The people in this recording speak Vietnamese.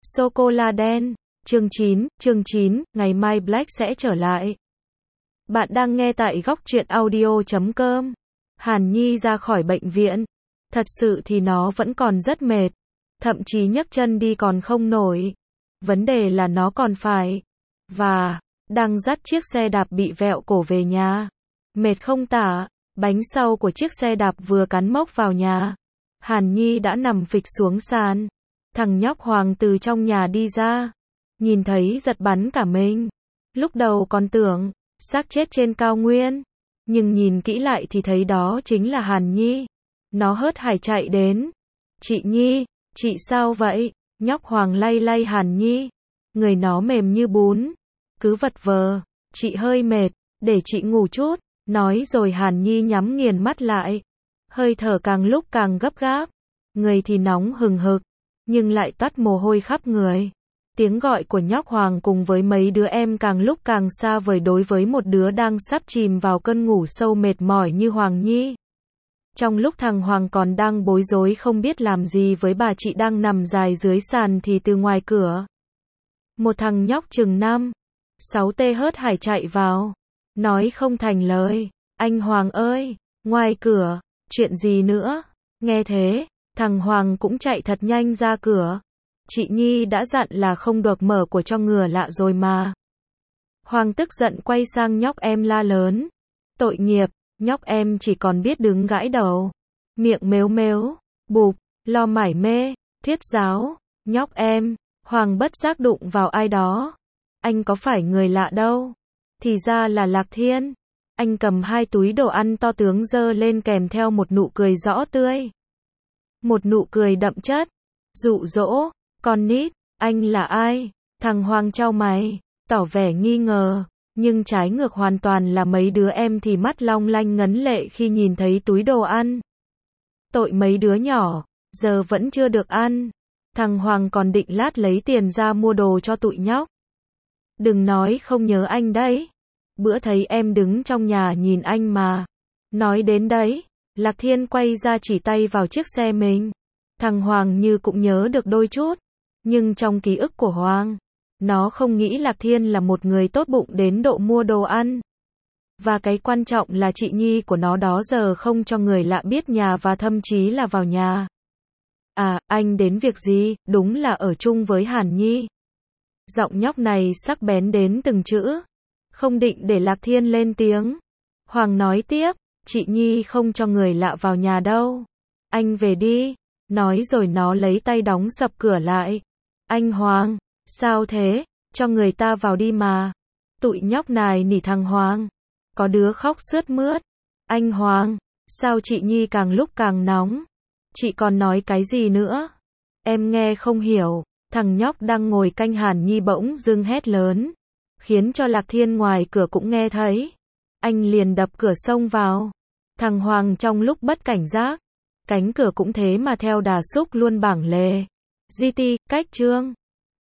Sô-cô-la đen. Chương 9, ngày mai Black sẽ trở lại. Bạn đang nghe tại góc truyện audio.com. Hàn Nhi ra khỏi bệnh viện. Thật sự thì nó vẫn còn rất mệt. Thậm chí nhấc chân đi còn không nổi. Vấn đề là nó còn phải đang dắt chiếc xe đạp bị vẹo cổ về nhà. Mệt không tả, bánh sau của chiếc xe đạp vừa cán mốc vào nhà. Hàn Nhi đã nằm phịch xuống sàn. Thằng nhóc Hoàng từ trong nhà đi ra. Nhìn thấy giật bắn cả mình. Lúc đầu còn tưởng xác chết trên cao nguyên. Nhưng nhìn kỹ lại thì thấy đó chính là Hàn Nhi. Nó hớt hải chạy đến. Chị Nhi, chị sao vậy? Nhóc Hoàng lay lay Hàn Nhi. Người nó mềm như bún. Cứ vật vờ. Chị hơi mệt, để chị ngủ chút. Nói rồi Hàn Nhi nhắm nghiền mắt lại. Hơi thở càng lúc càng gấp gáp. Người thì nóng hừng hực, nhưng lại toát mồ hôi khắp người. Tiếng gọi của nhóc Hoàng cùng với mấy đứa em càng lúc càng xa vời đối với một đứa đang sắp chìm vào cơn ngủ sâu mệt mỏi như Hoàng Nhi. Trong lúc thằng Hoàng còn đang bối rối không biết làm gì với bà chị đang nằm dài dưới sàn thì từ ngoài cửa, một thằng nhóc chừng 5-6 hớt hải chạy vào. Nói không thành lời. Anh Hoàng ơi, ngoài cửa, chuyện gì nữa? Nghe thế, thằng Hoàng cũng chạy thật nhanh ra cửa. Chị Nhi đã dặn là không được mở của cho ngừa lạ rồi mà. Hoàng tức giận quay sang nhóc em la lớn. Tội nghiệp, nhóc em chỉ còn biết đứng gãi đầu. Miệng mếu mếu, bụp, lo mải mê, thuyết giáo. Nhóc em, Hoàng bất giác đụng vào ai đó. Anh có phải người lạ đâu. Thì ra là Lạc Thiên. Anh cầm 2 túi đồ ăn to tướng giơ lên kèm theo một nụ cười rõ tươi. Một nụ cười đậm chất, dụ dỗ. Con nít, anh là ai? Thằng Hoàng chau mày, tỏ vẻ nghi ngờ. Nhưng trái ngược hoàn toàn là mấy đứa em thì mắt long lanh ngấn lệ khi nhìn thấy túi đồ ăn. Tội mấy đứa nhỏ, giờ vẫn chưa được ăn. Thằng Hoàng còn định lát lấy tiền ra mua đồ cho tụi nhóc. Đừng nói không nhớ anh đấy. Bữa thấy em đứng trong nhà nhìn anh mà. Nói đến đấy, Lạc Thiên quay ra chỉ tay vào chiếc xe mình. Thằng Hoàng như cũng nhớ được đôi chút. Nhưng trong ký ức của Hoàng, nó không nghĩ Lạc Thiên là một người tốt bụng đến độ mua đồ ăn. Và cái quan trọng là chị Nhi của nó đó giờ không cho người lạ biết nhà và thậm chí là vào nhà. À, anh đến việc gì? Đúng là ở chung với Hàn Nhi. Giọng nhóc này sắc bén đến từng chữ. Không định để Lạc Thiên lên tiếng. Hoàng nói tiếp, chị Nhi không cho người lạ vào nhà đâu. Anh về đi. Nói rồi nó lấy tay đóng sập cửa lại. Anh Hoàng, sao thế? Cho người ta vào đi mà. Tụi nhóc này nỉ thằng Hoàng. Có đứa khóc sướt mướt. Anh Hoàng, sao chị Nhi càng lúc càng nóng? Chị còn nói cái gì nữa? Em nghe không hiểu. Thằng nhóc đang ngồi canh Hàn Nhi bỗng dưng hét lớn. Khiến cho Lạc Thiên ngoài cửa cũng nghe thấy. Anh liền đập cửa xông vào. Thằng Hoàng trong lúc bất cảnh giác. Cánh cửa cũng thế mà theo đà xúc luôn bảng lề. GT, cách chương.